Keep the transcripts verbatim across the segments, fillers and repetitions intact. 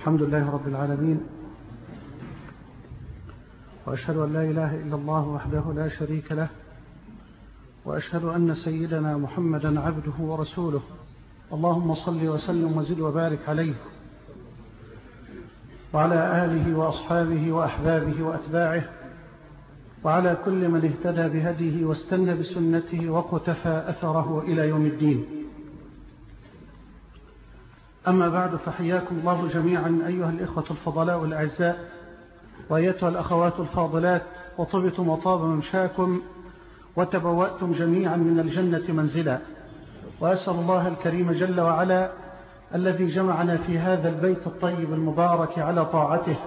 الحمد لله رب العالمين، وأشهد أن لا إله إلا الله وحده لا شريك له، وأشهد أن سيدنا محمدا عبده ورسوله. اللهم صل وسلم وزد وبارك عليه وعلى آله وأصحابه وأحبابه وأتباعه، وعلى كل من اهتدى بهديه واستنى بسنته وقتفى أثره إلى يوم الدين. أما بعد، فحياكم الله جميعا أيها الإخوة الفضلاء والأعزاء، وأيتها الأخوات الفاضلات، وطبتم وطاب ممشاكم وتبوأتم جميعا من الجنة منزلا. وأسأل الله الكريم جل وعلا الذي جمعنا في هذا البيت الطيب المبارك على طاعته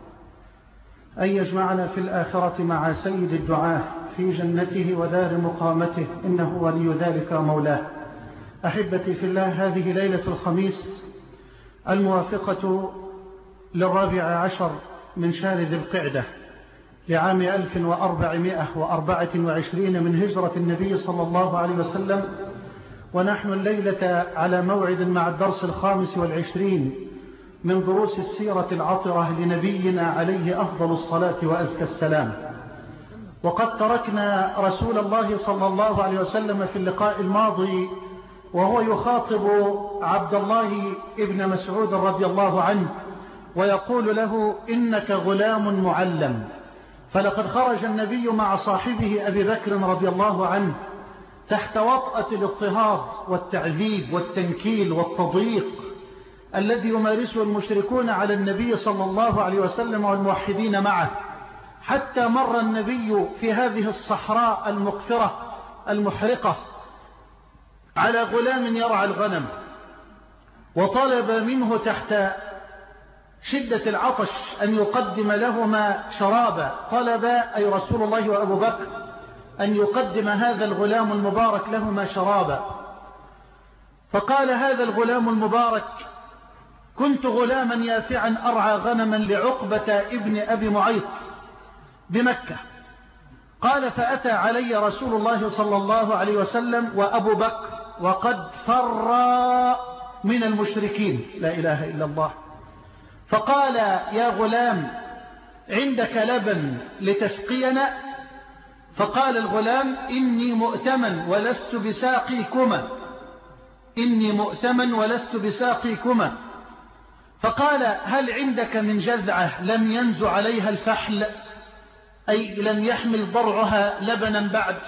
أن يجمعنا في الآخرة مع سيد الدعاة في جنته ودار مقامته، إنه ولي ذلك مولاه. أحبتي في الله، هذه ليلة الخميس الموافقة للرابع عشر من شهر ذي القعدة لعام ألف وأربعمائة وأربعة وعشرين من هجرة النبي صلى الله عليه وسلم، ونحن الليلة على موعد مع الدرس الخامس والعشرين من دروس السيرة العطرة لنبينا عليه أفضل الصلاة وأزكى السلام. وقد تركنا رسول الله صلى الله عليه وسلم في اللقاء الماضي وهو يخاطب عبد الله ابن مسعود رضي الله عنه ويقول له: إنك غلام معلم. فلقد خرج النبي مع صاحبه أبي بكر رضي الله عنه تحت وطأة الاضطهاد والتعذيب والتنكيل والتضييق الذي يمارسه المشركون على النبي صلى الله عليه وسلم والموحدين معه، حتى مر النبي في هذه الصحراء المقفرة المحرقة على غلام يرعى الغنم، وطلب منه تحت شدة العطش أن يقدم لهما شرابا. طلب أي رسول الله وأبو بكر أن يقدم هذا الغلام المبارك لهما شرابا. فقال هذا الغلام المبارك: كنت غلاما يافعا أرعى غنما لعقبة ابن أبي معيط بمكة. قال: فأتى علي رسول الله صلى الله عليه وسلم وأبو بكر وقد فر من المشركين، لا إله إلا الله. فقال: يا غلام، عندك لبن لتسقينا؟ فقال الغلام: إني مؤتمن ولست بساقيكما، إني مؤتمن ولست بساقيكما. فقال: هل عندك من جذعة لم ينزع عليها الفحل، أي لم يحمل ضرعها لبنا بعد؟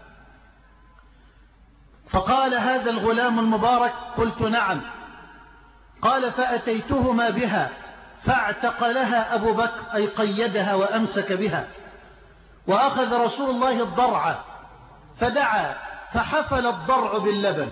فقال هذا الغلام المبارك: قلت نعم. قال: فأتيتهما بها فاعتق لها أبو بكر، أي قيدها وأمسك بها، وأخذ رسول الله الضرع فدعا فحفل الضرع باللبن،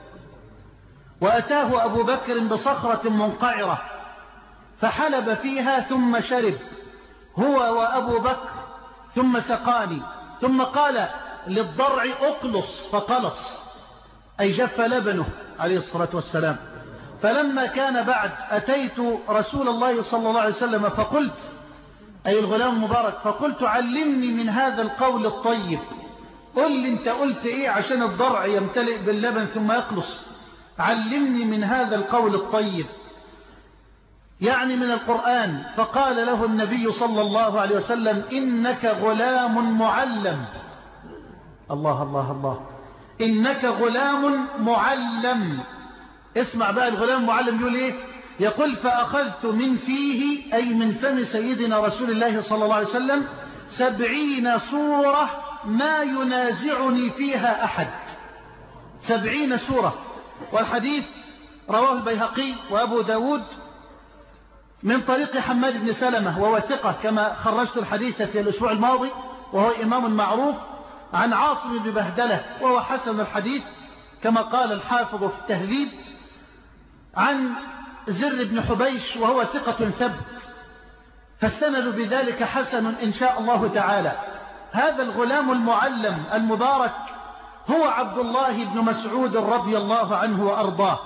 وأتاه أبو بكر بصخرة منقعرة فحلب فيها ثم شرب هو وأبو بكر، ثم سقاني، ثم قال للضرع أقلص فقلص، أي جف لبنه عليه الصلاة والسلام. فلما كان بعد أتيت رسول الله صلى الله عليه وسلم فقلت، أي الغلام المبارك، فقلت: علمني من هذا القول الطيب، قل لي انت قلت ايه عشان الضرع يمتلئ باللبن ثم يقلص، علمني من هذا القول الطيب، يعني من القرآن. فقال له النبي صلى الله عليه وسلم: إنك غلام معلم. الله الله الله، إنك غلام معلم. اسمع بقى الغلام المعلم يقول ايه؟ يقول: فأخذت من فيه، أي من فم سيدنا رسول الله صلى الله عليه وسلم، سبعين سورة ما ينازعني فيها أحد. سبعين سورة. والحديث رواه البيهقي وأبو داود من طريق حماد بن سلمة وهو ثقة، كما خرجت الحديث في الأسبوع الماضي، وهو إمام معروف، عن عاصم بن بهدلة وهو حسن الحديث كما قال الحافظ في التهذيب، عن زر بن حبيش وهو ثقة ثبت، فالسند بذلك حسن إن شاء الله تعالى. هذا الغلام المعلم المبارك هو عبد الله بن مسعود رضي الله عنه وأرضاه.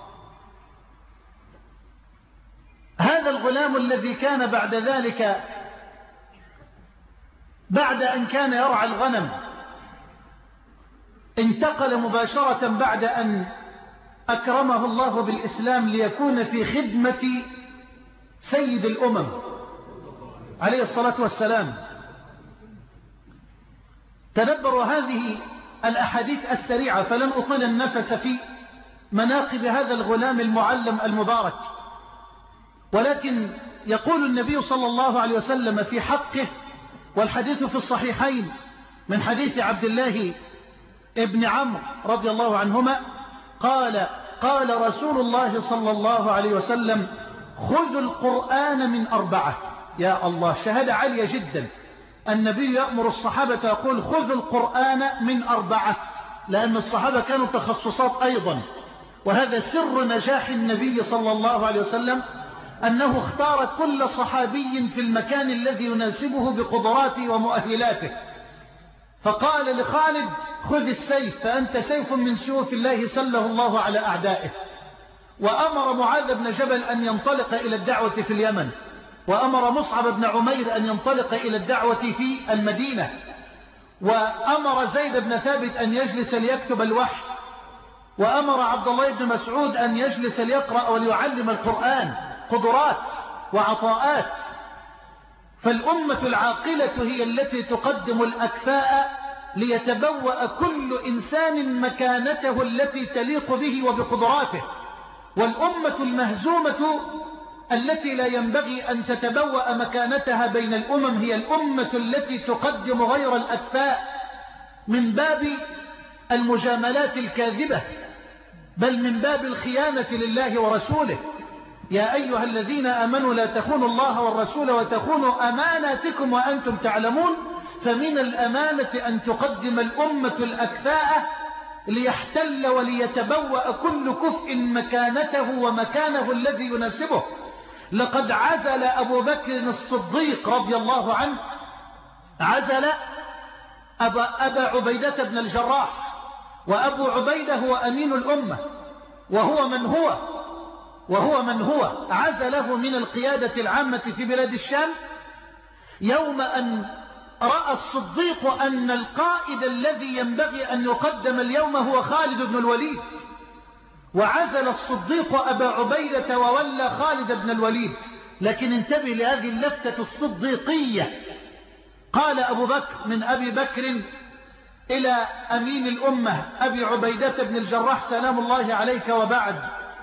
هذا الغلام الذي كان بعد ذلك، بعد أن كان يرعى الغنم، انتقل مباشرة بعد أن أكرمه الله بالإسلام ليكون في خدمة سيد الأمم عليه الصلاة والسلام. تدبروا هذه الأحاديث السريعة فلن أطيل النفس في مناقب هذا الغلام المعلم المبارك، ولكن يقول النبي صلى الله عليه وسلم في حقه، والحديث في الصحيحين من حديث عبد الله ابن عمرو رضي الله عنهما قال قال رسول الله صلى الله عليه وسلم: خذوا القرآن من أربعة. يا الله، شهادة عالية جدا. النبي يأمر الصحابة يقول: خذوا القرآن من أربعة، لأن الصحابة كانوا تخصصات أيضا، وهذا سر نجاح النبي صلى الله عليه وسلم، أنه اختار كل صحابي في المكان الذي يناسبه بقدراته ومؤهلاته. فقال لخالد: خذ السيف فأنت سيف من سيوف الله سله الله على أعدائه. وأمر معاذ بن جبل أن ينطلق إلى الدعوة في اليمن، وأمر مصعب بن عمير أن ينطلق إلى الدعوة في المدينة، وأمر زيد بن ثابت أن يجلس ليكتب الوحي، وأمر عبد الله بن مسعود أن يجلس ليقرأ وليعلم القرآن. قدرات وعطاءات. فالأمة العاقلة هي التي تقدم الأكفاء ليتبوأ كل إنسان مكانته التي تليق به وبقدراته. والأمة المهزومة التي لا ينبغي أن تتبوأ مكانتها بين الأمم هي الأمة التي تقدم غير الأكفاء من باب المجاملات الكاذبة، بل من باب الخيانة لله ورسوله. يا أيها الذين آمنوا لا تخونوا الله والرسول وتخونوا أماناتكم وأنتم تعلمون. فمن الأمانة أن تقدم الأمة الأكفاء ليحتل وليتبوأ كل كفء مكانته ومكانه الذي يناسبه. لقد عزل أبو بكر الصديق رضي الله عنه، عزل أبا, أبا عبيدة بن الجراح، وأبو عبيدة هو أمين الأمة، وهو من هو وهو من هو عزله من القيادة العامة في بلاد الشام يوم أن رأى الصديق أن القائد الذي ينبغي أن يقدم اليوم هو خالد بن الوليد، وعزل الصديق أبا عبيدة وولى خالد بن الوليد. لكن انتبه لهذه اللفتة الصديقية. قال أبو بكر من أبي بكر إلى أمين الأمة أبي عبيدة بن الجراح: سلام الله عليك، وبعد،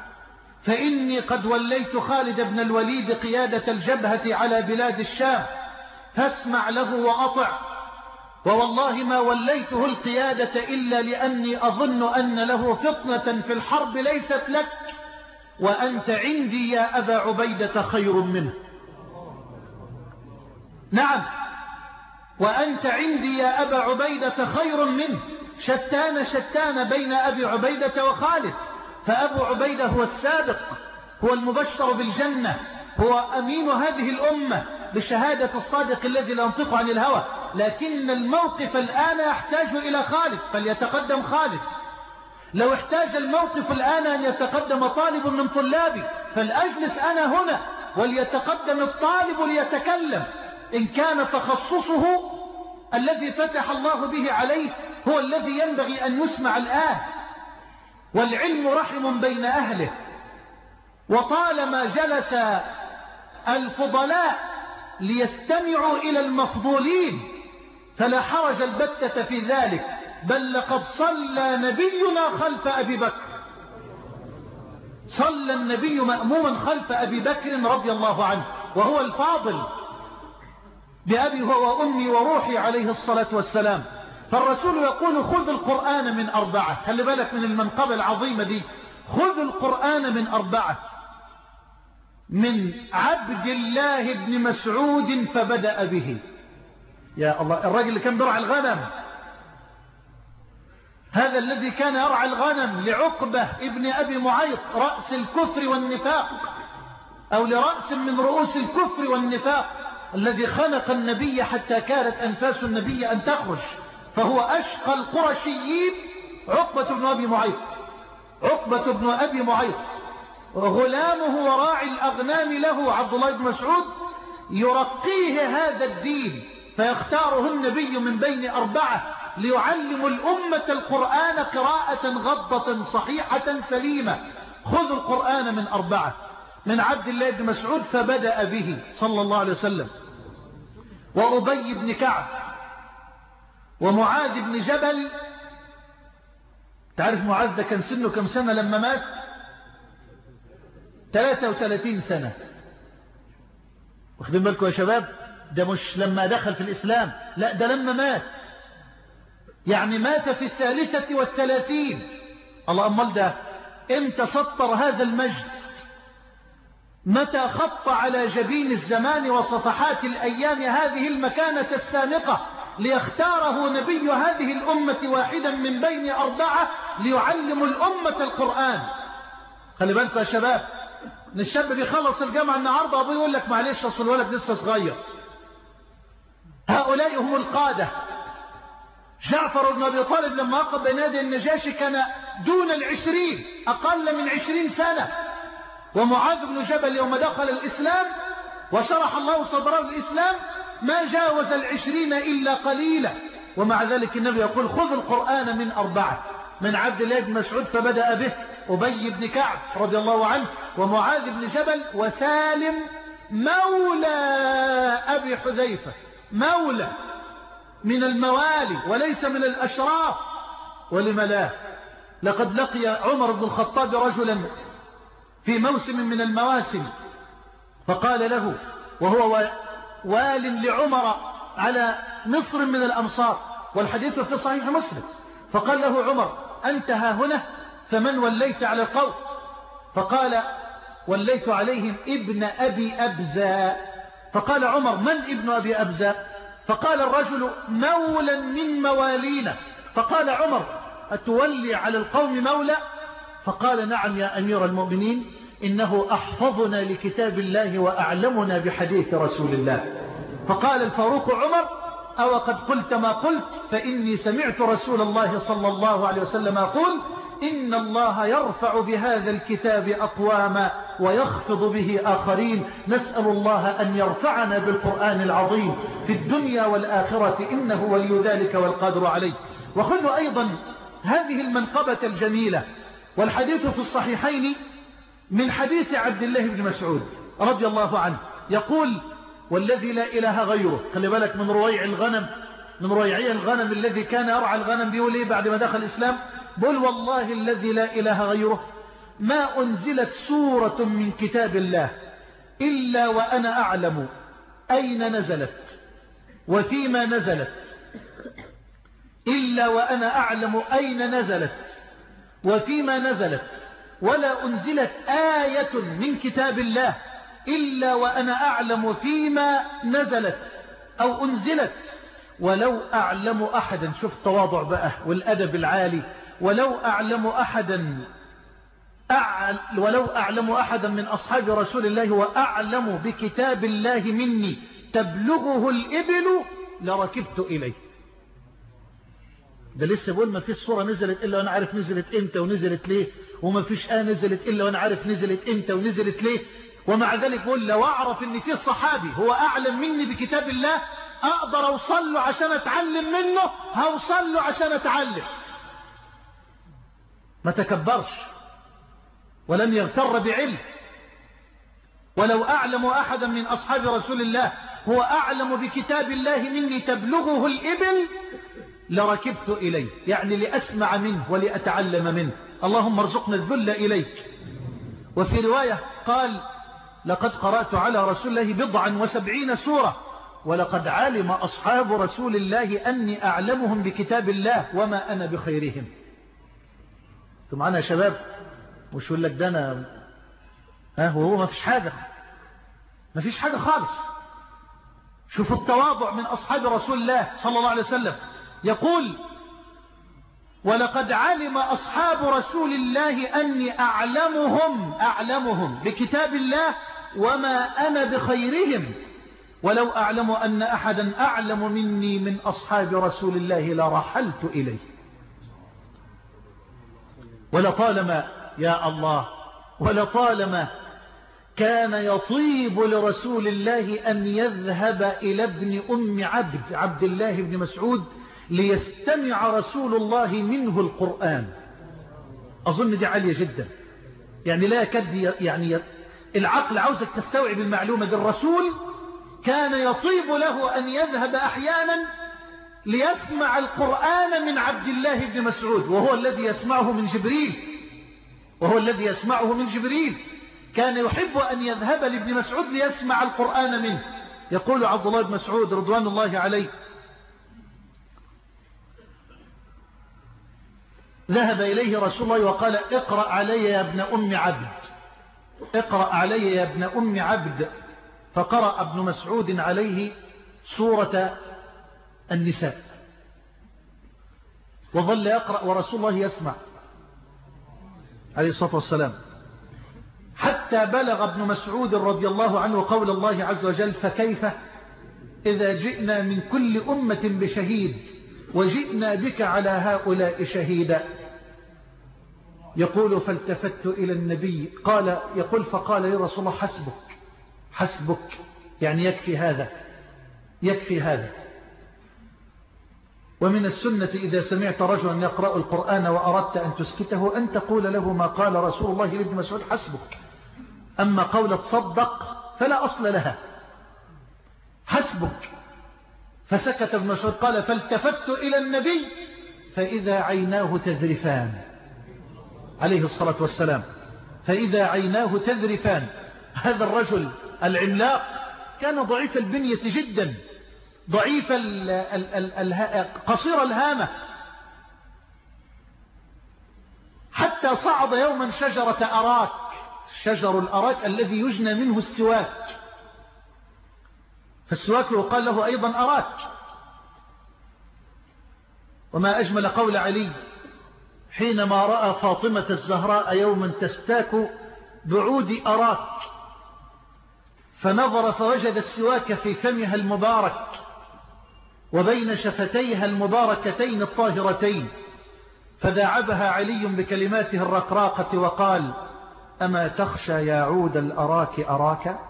فإني قد وليت خالد بن الوليد قيادة الجبهة على بلاد الشام، فاسمع له وأطع، ووالله ما وليته القيادة إلا لأني أظن أن له فطنة في الحرب ليست لك، وأنت عندي يا أبا عبيدة خير منه. نعم، وأنت عندي يا أبا عبيدة خير منه. شتان شتان بين أبي عبيدة وخالد، فأبو عبيدة هو السابق، هو المبشر بالجنة، هو أمين هذه الأمة بشهادة الصادق الذي لا ينطق عن الهوى. لكن الموقف الآن يحتاج إلى خالد، فليتقدم خالد. لو احتاج الموقف الآن أن يتقدم طالب من طلابي، فلأجلس أنا هنا وليتقدم الطالب ليتكلم إن كان تخصصه الذي فتح الله به عليه هو الذي ينبغي أن يسمع الآن. والعلم رحم بين أهله، وطالما جلس الفضلاء ليستمعوا إلى المفضولين فلا حرج البتة في ذلك، بل لقد صلى نبينا خلف أبي بكر، صلى النبي مأموما خلف أبي بكر رضي الله عنه، وهو الفاضل بأبي هو وأمي وروحي عليه الصلاة والسلام. فالرسول يقول: خذ القرآن من أربعة. خلي بالك من المنقبة العظيمة دي. خذ القرآن من أربعة: من عبد الله بن مسعود فبدأ به. يا الله، الرجل اللي كان بيرعى الغنم، هذا الذي كان يرعى الغنم لعقبة ابن أبي معيط رأس الكفر والنفاق، أو لرأس من رؤوس الكفر والنفاق، الذي خنق النبي حتى كانت أنفاس النبي أن تخرج، فهو أشقى القرشيين عقبة بن أبي معيط. عقبة بن أبي معيط غلامه وراعي الأغنام له عبد الله بن مسعود يرقيه هذا الدين، فيختاره النبي من بين أربعة ليعلم الأمة القرآن قراءة غضة صحيحة سليمة. خذوا القرآن من أربعة: من عبد الله بن مسعود فبدأ به صلى الله عليه وسلم، وأبي بن كعب، ومعاذ بن جبل. تعرف معاذ ده كان سنه كم سنة لما مات؟ ثلاثة وثلاثين سنة. واخدين بالكم يا شباب؟ ده مش لما دخل في الإسلام، لا ده لما مات، يعني مات في الثالثة والثلاثين. الله، أمال ده امتى سطر هذا المجد؟ متى خط على جبين الزمان وصفحات الأيام هذه المكانة السامقة ليختاره نبي هذه الأمة واحدا من بين أربعة ليعلم الأمة القرآن. خلي بالكم يا شباب، ان الشاب بيخلص الجامعة النهاردة أبوه يقول لك معلش أصل الولد لسه صغير. هؤلاء هم القادة. جعفر بن أبي طالب لما وقف بين يدي النجاشي كان دون العشرين، أقل من عشرين سنة. ومعاذ بن جبل يوم دخل الإسلام وشرح الله صدره الإسلام ما جاوز العشرين إلا قليلا، ومع ذلك النبي يقول خذ القرآن من أربعة: من عبد الله بن مسعود فبدأ به، أبي بن كعب رضي الله عنه، ومعاذ بن جبل، وسالم مولى أبي حذيفة، مولى من الموالي وليس من الأشراف. ولم لا؟ لقد لقي عمر بن الخطاب رجلا في موسم من المواسم فقال له، وهو وال لعمر على مصر من الأمصار، والحديث في صحيح مسلم، فقال له عمر: أنت ها هنا؟ فمن وليت على القوم؟ فقال: وليت عليهم ابن أبي أبزة. فقال عمر: من ابن أبي أبزة؟ فقال الرجل: مولا من موالينا. فقال عمر: أتولي على القوم مولى؟ فقال: نعم يا أمير المؤمنين، إنه أحفظنا لكتاب الله وأعلمنا بحديث رسول الله. فقال الفاروق عمر: أو قد قلت ما قلت، فإني سمعت رسول الله صلى الله عليه وسلم يقول: إن الله يرفع بهذا الكتاب أقواما ويخفض به آخرين. نسأل الله أن يرفعنا بالقرآن العظيم في الدنيا والآخرة، إنه ولي ذلك والقادر عليه. وخذوا أيضا هذه المنقبة الجميلة، والحديث في الصحيحين من حديث عبد الله بن مسعود رضي الله عنه يقول: والذي لا إله غيره. خلي بالك من رويع الغنم، من رويعي الغنم الذي كان يرعى الغنم، بيقول إيه بعد ما دخل الإسلام؟ بل والله الذي لا إله غيره ما أنزلت سورة من كتاب الله إلا وأنا أعلم أين نزلت وفيما نزلت، إلا وأنا أعلم أين نزلت وفيما نزلت، ولا أنزلت آية من كتاب الله إلا وأنا أعلم فيما نزلت أو أنزلت، ولو أعلم أحدا. شوف التواضع بقى والأدب العالي. ولو أعلم أحدا أعل ولو أعلم أحدا من أصحاب رسول الله وأعلم بكتاب الله مني تبلغه الإبل لركبت إليه. ده لسه بقول ما فيش صورة نزلت إلا وأنا عارف نزلت إمتى ونزلت ليه، وما فيش آية نزلت إلا وأنا عارف نزلت إمتى ونزلت ليه. ومع ذلك بقول لو أعرف إن في صحابي هو أعلم مني بكتاب الله أقدر أوصل له عشان أتعلم منه، هوصل له عشان أتعلم. ما تكبرش ولم يغتر بعلم. ولو أعلم أحدا من أصحاب رسول الله هو أعلم بكتاب الله مني تبلغه الإبل لركبت إليه، يعني لأسمع منه ولأتعلم منه. اللهم ارزقنا الذل إليك. وفي رواية قال: لقد قرأت على رسول الله بضعا وسبعين سورة، ولقد علم أصحاب رسول الله أني أعلمهم بكتاب الله وما أنا بخيرهم. انتوا معانا يا شباب؟ مش يقول لك ده أنا ها وهو ما فيش حاجة، ما فيش حاجة خالص. شوفوا التواضع من أصحاب رسول الله صلى الله عليه وسلم. يقول: ولقد علم أصحاب رسول الله أني أعلمهم أعلمهم بكتاب الله وما أنا بخيرهم، ولو أعلم أن أحدا أعلم مني من أصحاب رسول الله لرحلت إليه. ولطالما يا الله ولطالما كان يطيب لرسول الله أن يذهب إلى ابن أم عبد عبد الله بن مسعود ليستمع رسول الله منه القرآن. أظن دي عالية جدا، يعني لا يكاد يعني العقل عاوزك تستوعب المعلومة دي. الرسول كان يطيب له أن يذهب أحيانا ليسمع القرآن من عبد الله بن مسعود، وهو الذي يسمعه من جبريل وهو الذي يسمعه من جبريل كان يحب أن يذهب لابن مسعود ليسمع القرآن منه. يقول عبد الله بن مسعود رضوان الله عليه: ذهب إليه رسول الله وقال: اقرأ علي يا ابن أم عبد، اقرأ علي يا ابن أم عبد. فقرأ ابن مسعود عليه سورة النساء، وظل يقرأ ورسول الله يسمع عليه الصلاة والسلام، حتى بلغ ابن مسعود رضي الله عنه قول الله عز وجل: فكيف إذا جئنا من كل أمة بشهيد وجئنا بك على هؤلاء شهيدا. يقول: فالتفت إلى النبي قال يقول فقال لي رسول الله: حسبك حسبك، يعني يكفي هذا يكفي هذا. ومن السنة إذا سمعت رجلا يقرأ القرآن وأردت أن تسكته أن تقول له ما قال رسول الله لابن مسعود: حسبك. أما قولة تصدق فلا أصل لها، حسبك. فسكت ابن مسعود قال: فالتفت إلى النبي فإذا عيناه تذرفان عليه الصلاة والسلام، فإذا عيناه تذرفان. هذا الرجل العملاق كان ضعيف البنية جدا، ضعيف ال ال ال قصير الهامة، حتى صعد يوما شجرة أراك، شجر الأراك الذي يجنى منه السواك، فالسواك يقال له أيضا أراك. وما أجمل قول علي حينما رأى فاطمة الزهراء يوما تستاك بعود أراك، فنظر فوجد السواك في فمها المبارك وبين شفتيها المباركتين الطاهرتين، فداعبها علي بكلماته الرقراقة وقال: أما تخشى يا عود الأراك أراك؟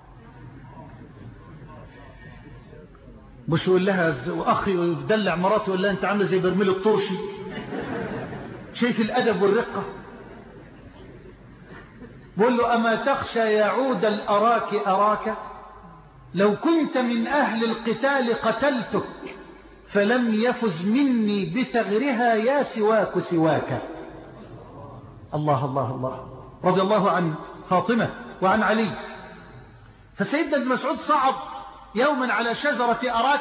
مش يقول لها وأخي يدلع مراته يقول لها أنت عامله زي برميل الطرشي. شايف الأدب والرقة؟ بقول له: أما تخشى يا عود الأراك أراك؟ لو كنت من أهل القتال قتلتك فلم يفز مني بثغرها يا سواك سواك. الله الله الله، رضي الله عن فاطمة وعن علي. فسيدنا ابن مسعود صعد يوما على شجرة أراك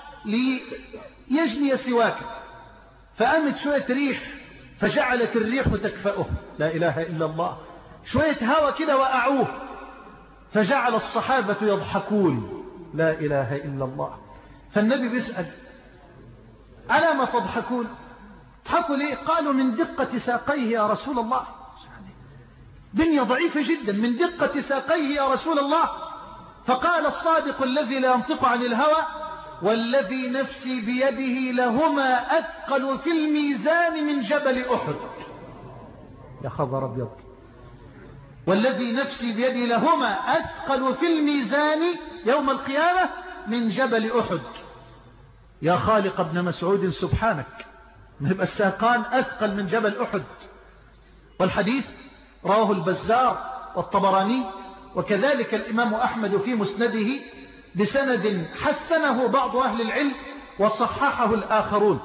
ليجني سواكا، فقامت شوية ريح فجعلت الريح تكفأه، لا إله إلا الله، شوية هوا كده وقعوه، فجعل الصحابة يضحكون، لا إله إلا الله. فالنبي بيسأل: ألا ما تضحكون؟ تضحكوا ليه؟ قالوا: من دقة ساقيه يا رسول الله، دنيا ضعيفة جدا، من دقة ساقيه يا رسول الله. فقال الصادق الذي لا ينطق عن الهوى: والذي نفسي بيده لهما أثقل في الميزان من جبل أحد. يا خبر أبيض، والذي نفسي بيده لهما أثقل في الميزان يوم القيامة من جبل أحد. يا خالق ابن مسعود سبحانك، يبقى الساقان أثقل من جبل أحد. والحديث رواه البزار والطبراني وكذلك الإمام أحمد في مسنده بسند حسنه بعض أهل العلم وصححه الآخرون.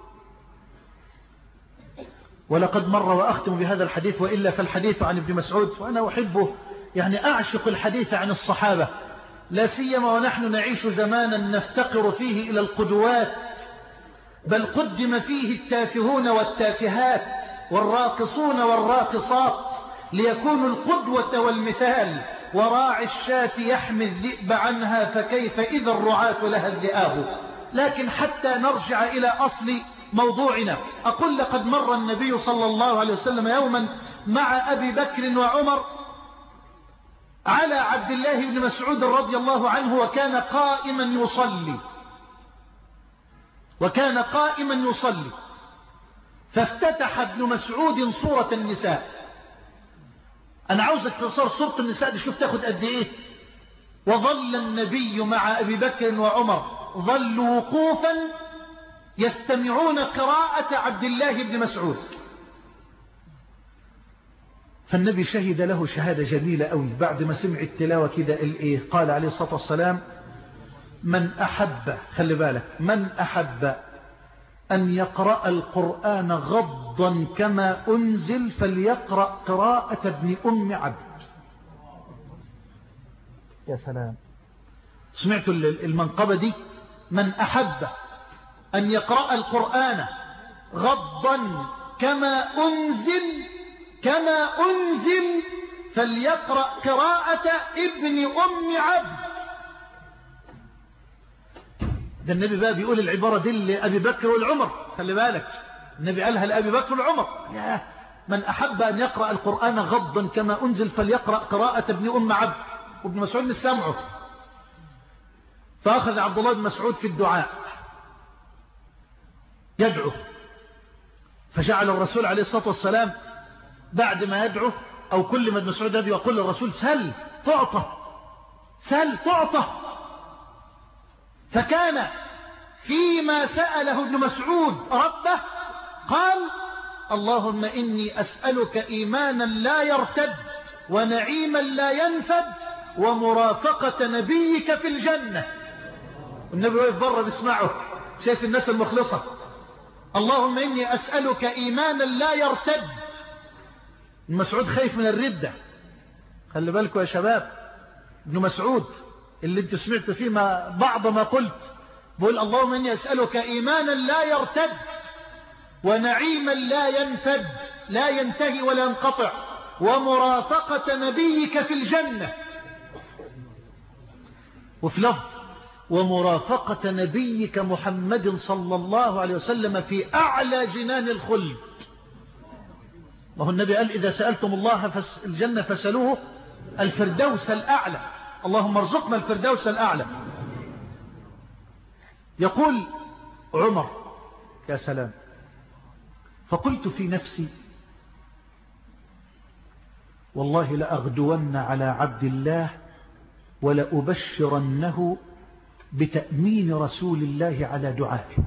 ولقد مر وأختم بهذا الحديث، وإلا فالحديث عن ابن مسعود وأنا أحبه، يعني أعشق الحديث عن الصحابة، لا سيما ونحن نعيش زمانا نفتقر فيه إلى القدوات، بل قدم فيه التافهون والتافهات والراقصون والراقصات ليكونوا القدوة والمثال. وراعي الشاة يحمي الذئب عنها فكيف إذا الرعاة لها الذئاب. لكن حتى نرجع إلى أصل موضوعنا، أقول: لقد مر النبي صلى الله عليه وسلم يوما مع أبي بكر وعمر على عبد الله بن مسعود رضي الله عنه، وكان قائما يصلي وكان قائما يصلي فافتتح ابن مسعود سورة النساء. أنا عاوزك تصور سورة النساء دي، شوف تاخد قد إيه. وظل النبي مع أبي بكر وعمر ظلوا وقوفا يستمعون قراءة عبد الله بن مسعود، فالنبي شهد له شهادة جميلة قوي بعد ما سمع التلاوة كده الإيه قال عليه الصلاة والسلام من أحب خلي بالك من أحب أن يقرأ القرآن غضا كما أنزل فليقرأ قراءة ابن أم عبد. يا سلام، سمعتوا المنقبة دي؟ من أحب أن يقرأ القرآن غضا كما أنزل كما أنزل فليقرأ قراءة ابن أم عبد. ده النبي بقى بيقول العبارة دي لأبي بكر والعمر، خلي بالك النبي قالها لأبي بكر والعمر، لا من أحب أن يقرأ القرآن غضا كما أنزل فليقرأ قراءة ابن أم عبد. وابن مسعود مش سامعه، فأخذ عبد الله بن مسعود في الدعاء يدعو، فجعل الرسول عليه الصلاة والسلام بعد ما يدعو أو كل ما ابن مسعود يدعو يقول للرسول سل تعطى سل تعطى. فكان فيما سأله ابن مسعود ربه قال اللهم إني أسألك إيمانا لا يرتد ونعيما لا ينفد ومرافقة نبيك في الجنة. النبي واقف بره بيسمعه، شايف الناس المخلصة. اللهم إني أسألك إيمانا لا يرتد. ابن مسعود خايف من الردة، خلي بالكم يا شباب. ابن مسعود اللي انت سمعت فيه ما بعض ما قلت بقول اللهم إني أسألك إيمانا لا يرتد ونعيما لا ينفد لا ينتهي ولا ينقطع ومرافقة نبيك في الجنة. وفي لفظ ومرافقة نبيك محمد صلى الله عليه وسلم في أعلى جنان الخلد. ما هو النبي قال إذا سألتم الله فس الجنة فسألوه الفردوس الأعلى، اللهم ارزقنا الفردوس الأعلى. يقول عمر يا سلام فقلت في نفسي والله لأغدون على عبد الله ولأبشرنه بتأمين رسول الله على دعائه.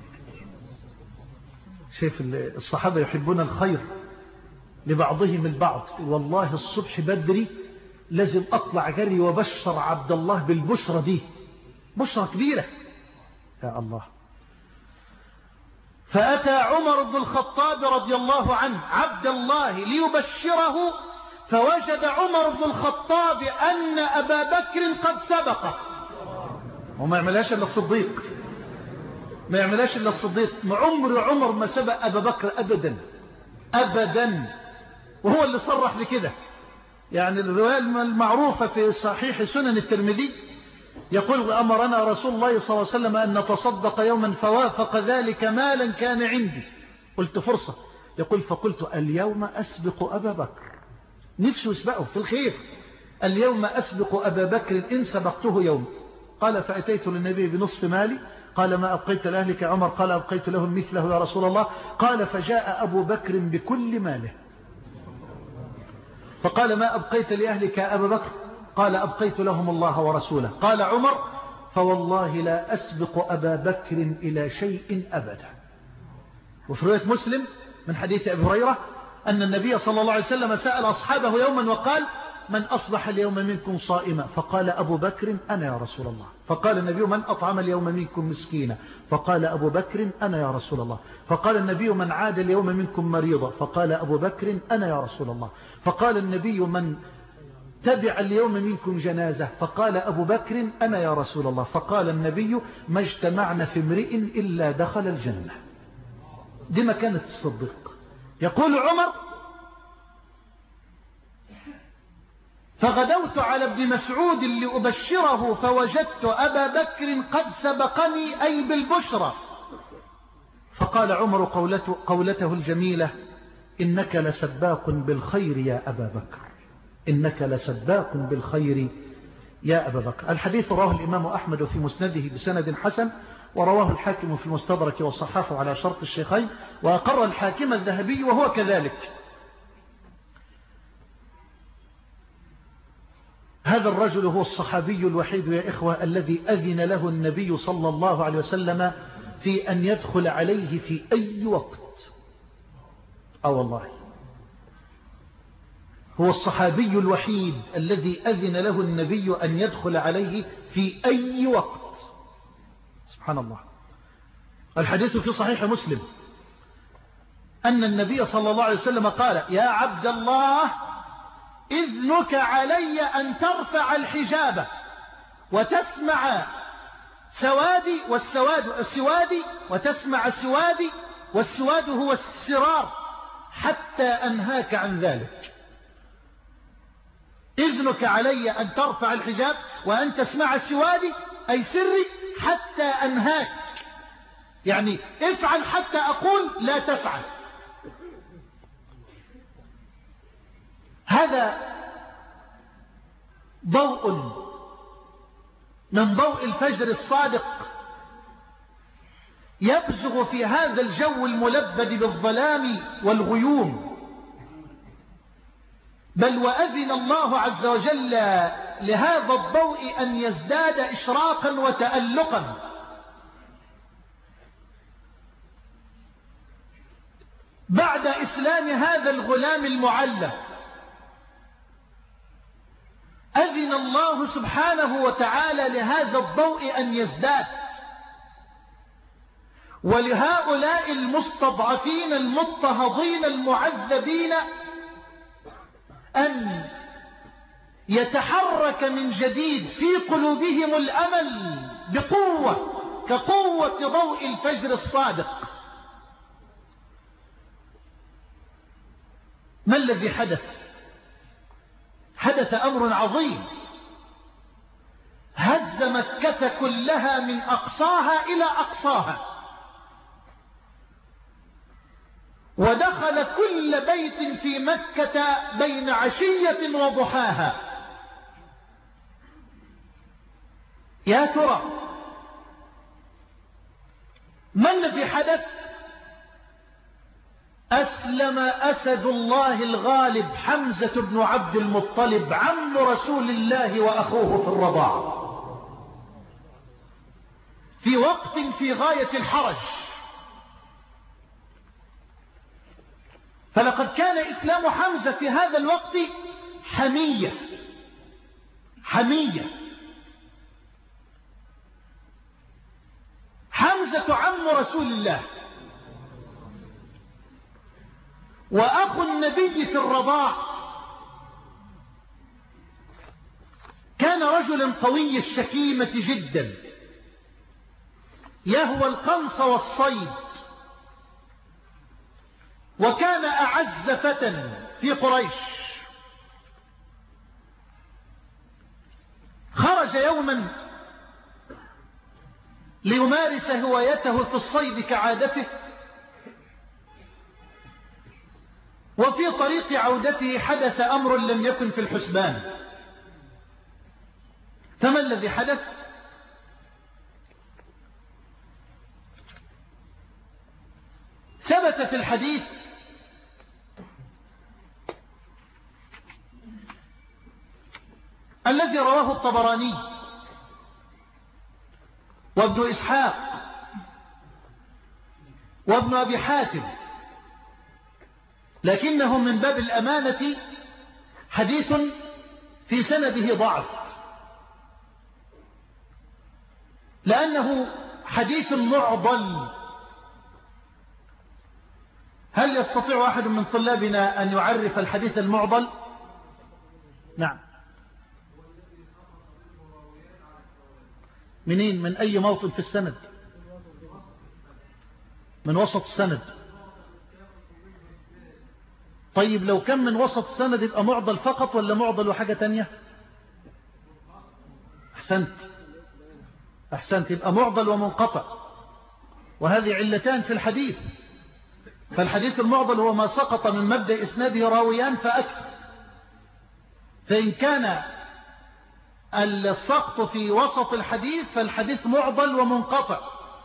شايف الصحابة يحبون الخير لبعضهم البعض. والله الصبح بدري لازم أطلع جري وبشر عبد الله بالبشرة دي، بشرة كبيرة يا الله. فأتى عمر بن الخطاب رضي الله عنه عبد الله ليبشره، فوجد عمر بن الخطاب أن أبا بكر قد سبقه. وما يعملهاش إلا الصديق، ما يعملهاش إلا الصديق. عمر عمر ما سبق أبا بكر أبدا أبدا، وهو اللي صرح بكده. يعني الرواية المعروفة في صحيح سنن الترمذي يقول أمرنا رسول الله صلى الله عليه وسلم أن نتصدق يوما فوافق ذلك مالا كان عندي، قلت فرصة. يقول فقلت اليوم أسبق أبا بكر، نفسه يسبقه في الخير. اليوم أسبق أبا بكر إن سبقته يوم. قال فأتيت للنبي بنصف مالي، قال ما أبقيت لأهلك عمر؟ قال أبقيت لهم مثله يا رسول الله. قال فجاء أبو بكر بكل ماله فقال ما أبقيت لأهلك يا أبا بكر؟ قال أبقيت لهم الله ورسوله. قال عمر فوالله لا أسبق أبا بكر إلى شيء أبدا. وفي رواية مسلم من حديث أبي هريرة أن النبي صلى الله عليه وسلم سأل أصحابه يوما وقال من أصبح اليوم منكم صائما؟ فقال أبو بكر أنا يا رسول الله. فقال النبي من أطعم اليوم منكم مسكينا؟ فقال أبو بكر أنا يا رسول الله. فقال النبي من عاد اليوم منكم مريضا؟ فقال أبو بكر أنا يا رسول الله. فقال النبي من تبع اليوم منكم جنازة؟ فقال أبو بكر أنا يا رسول الله. فقال النبي ما اجتمعنا في امرئ إلا دخل الجنة. دي مكانة الصديق. يقول عمر فغدوت على ابن مسعود لأبشره فوجدت أبا بكر قد سبقني أي بالبشرى. فقال عمر قولته, قولته الجميلة إنك لسباق بالخير يا أبا بكر، إنك لسباق بالخير يا أبا بكر. الحديث رواه الإمام أحمد في مسنده بسند حسن، ورواه الحاكم في المستدرك والصحاح على شرط الشيخين، وأقر الحاكم الذهبي وهو كذلك. هذا الرجل هو الصحابي الوحيد يا إخوة الذي أذن له النبي صلى الله عليه وسلم في أن يدخل عليه في أي وقت. أو والله هو الصحابي الوحيد الذي أذن له النبي أن يدخل عليه في أي وقت. سبحان الله. الحديث في صحيح مسلم أن النبي صلى الله عليه وسلم قال: يا عبد الله إذنك علي أن ترفع الحجاب وتسمع سوادي والسواد السوادي وتسمع سوادي والسواد هو السرار حتى أنهاك عن ذلك. إذنك علي أن ترفع الحجاب وأن تسمع سوادي أي سري حتى أنهاك، يعني افعل حتى أقول لا تفعل. هذا ضوء من ضوء الفجر الصادق يبزغ في هذا الجو الملبد بالظلام والغيوم. بل وأذن الله عز وجل لهذا الضوء أن يزداد إشراقا وتألقا. بعد إسلام هذا الغلام المعلم أذن الله سبحانه وتعالى لهذا الضوء أن يزداد، ولهؤلاء المستضعفين المضطهدين المعذبين أن يتحرك من جديد في قلوبهم الأمل بقوة كقوة ضوء الفجر الصادق. ما الذي حدث؟ حدث أمر عظيم هز مكة كلها من أقصاها إلى أقصاها، ودخل كل بيت في مكة بين عشية وضحاها. يا ترى ما الذي حدث؟ أسلم أسد الله الغالب حمزة بن عبد المطلب عم رسول الله وأخوه في الرضاعة في وقت في غاية الحرج. فلقد كان إسلام حمزة في هذا الوقت حمية حمية. حمزة عم رسول الله وأخو النبي في الرضاع، كان رجلا قوي الشكيمة جدا يهوى القنص والصيد، وكان أعز فتى في قريش. خرج يوما ليمارس هوايته في الصيد كعادته، وفي طريق عودته حدث أمر لم يكن في الحسبان. فما الذي حدث؟ ثبت في الحديث الذي رواه الطبراني وابن إسحاق وابن أبي حاتم، لكنه من باب الأمانة حديث في سنده ضعف، لأنه حديث معضل. هل يستطيع أحد من طلابنا أن يعرف الحديث المعضل؟ نعم. منين؟ من أي موطن في السند؟ من وسط السند. طيب لو كان من وسط السند يبقى معضل فقط ولا معضل وحاجة تانية؟ أحسنت أحسنت يبقى معضل ومنقطع، وهذه علتان في الحديث. فالحديث المعضل هو ما سقط من مبدأ إسناده راويان فأكثر، فإن كان السقط في وسط الحديث فالحديث معضل ومنقطع.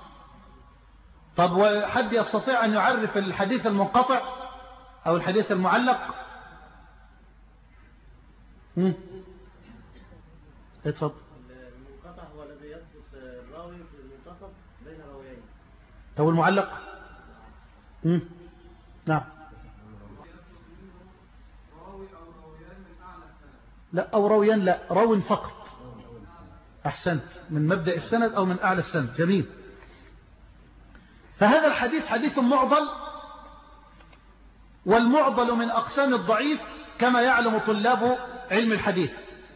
طب وحد يستطيع أن يعرف الحديث المنقطع أو الحديث المعلق؟ هم؟ اتفضل. المنقطع هو الذي يسقط الراوي في المنتصف بين راويين. طب المعلق؟ هم؟ نعم. لا، أو رويان، لا، رو فقط. أحسنت، من مبدأ السند أو من أعلى السند. جميل. فهذا الحديث حديث معضل، والمعضل من أقسام الضعيف كما يعلم طلاب علم الحديث.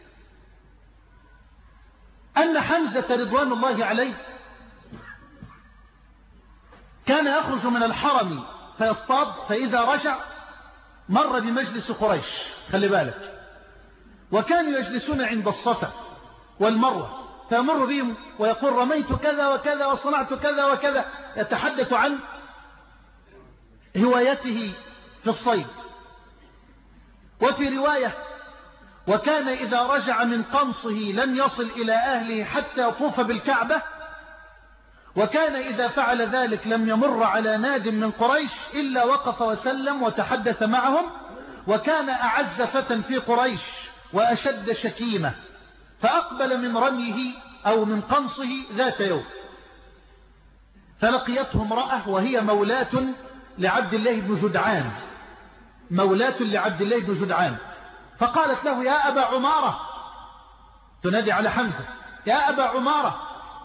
أن حمزة رضوان الله عليه كان يخرج من الحرم فيصطاد، فإذا رجع مر بمجلس قريش، خلي بالك، وكانوا يجلسون عند الصفا والمروة، فيمر بهم ويقول رميت كذا وكذا وصنعت كذا وكذا، يتحدث عن هوايته في الصيد. وفي رواية وكان إذا رجع من قنصه لم يصل إلى أهله حتى يطوف بالكعبة، وكان إذا فعل ذلك لم يمر على ناد من قريش إلا وقف وسلم وتحدث معهم، وكان أعز فتى في قريش وأشد شكيمة، فأقبل من رميه أو من قنصه ذات يوم، فلقيته امرأة وهي مولاة لعبد الله بن جدعان، مولاة لعبد الله بن جدعان، فقالت له يا أبا عمارة، تنادي على حمزة، يا أبا عمارة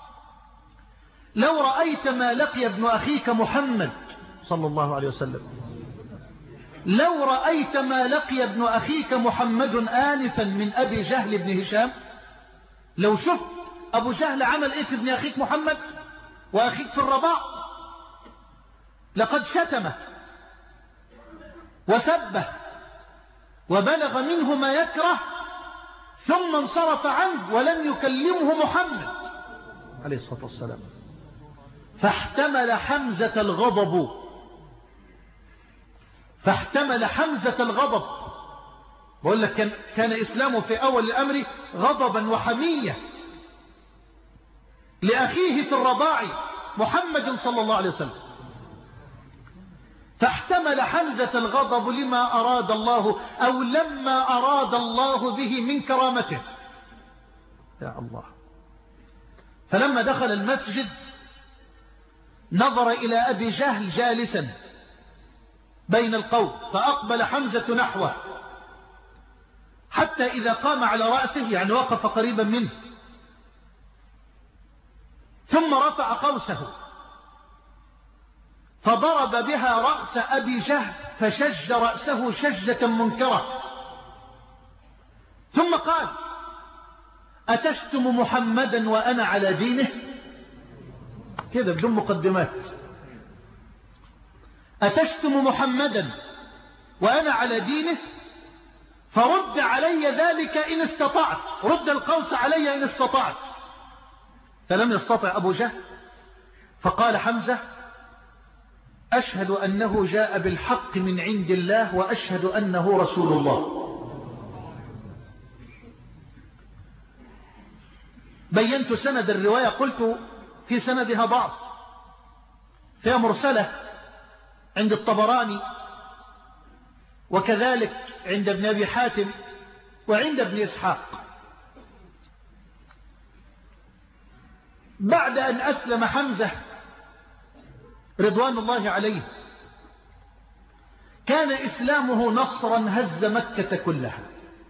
لو رأيت ما لقي ابن أخيك محمد صلى الله عليه وسلم، لو رأيت ما لقي ابن أخيك محمد آنفا من أبي جهل بن هشام، لو شفت أبو جهل عمل إيه في ابن أخيك محمد وأخيك في الرضاع، لقد شتمه وسبه وبلغ منه ما يكره، ثم انصرف عنه ولم يكلمه محمد عليه الصلاة والسلام. فاحتمل حمزة الغضب فاحتمل حمزة الغضب بقول لك كان, كان إسلامه في أول الأمر غضبا وحمية لأخيه في الرضاع محمد صلى الله عليه وسلم. فاحتمل حمزة الغضب لما أراد الله أو لما أراد الله به من كرامته. يا الله. فلما دخل المسجد نظر إلى أبي جهل جالسا بين القوم، فأقبل حمزة نحوه حتى إذا قام على رأسه، يعني وقف قريبا منه، ثم رفع قوسه فضرب بها رأس أبي جهل فشج رأسه شجة منكرة، ثم قال أتشتم محمدا وأنا على دينه؟ كده بدون مقدمات، أتشتم محمدا وأنا على دينه؟ فرد علي ذلك إن استطعت، رد القوس علي إن استطعت. فلم يستطع أبو جهل، فقال حمزة أشهد أنه جاء بالحق من عند الله وأشهد أنه رسول الله. بينت سند الرواية، قلت في سندها ضعف، فيها مرسلة عند الطبراني، وكذلك عند ابن أبي حاتم وعند ابن إسحاق. بعد أن أسلم حمزة رضوان الله عليه كان إسلامه نصرا هز مكة كلها،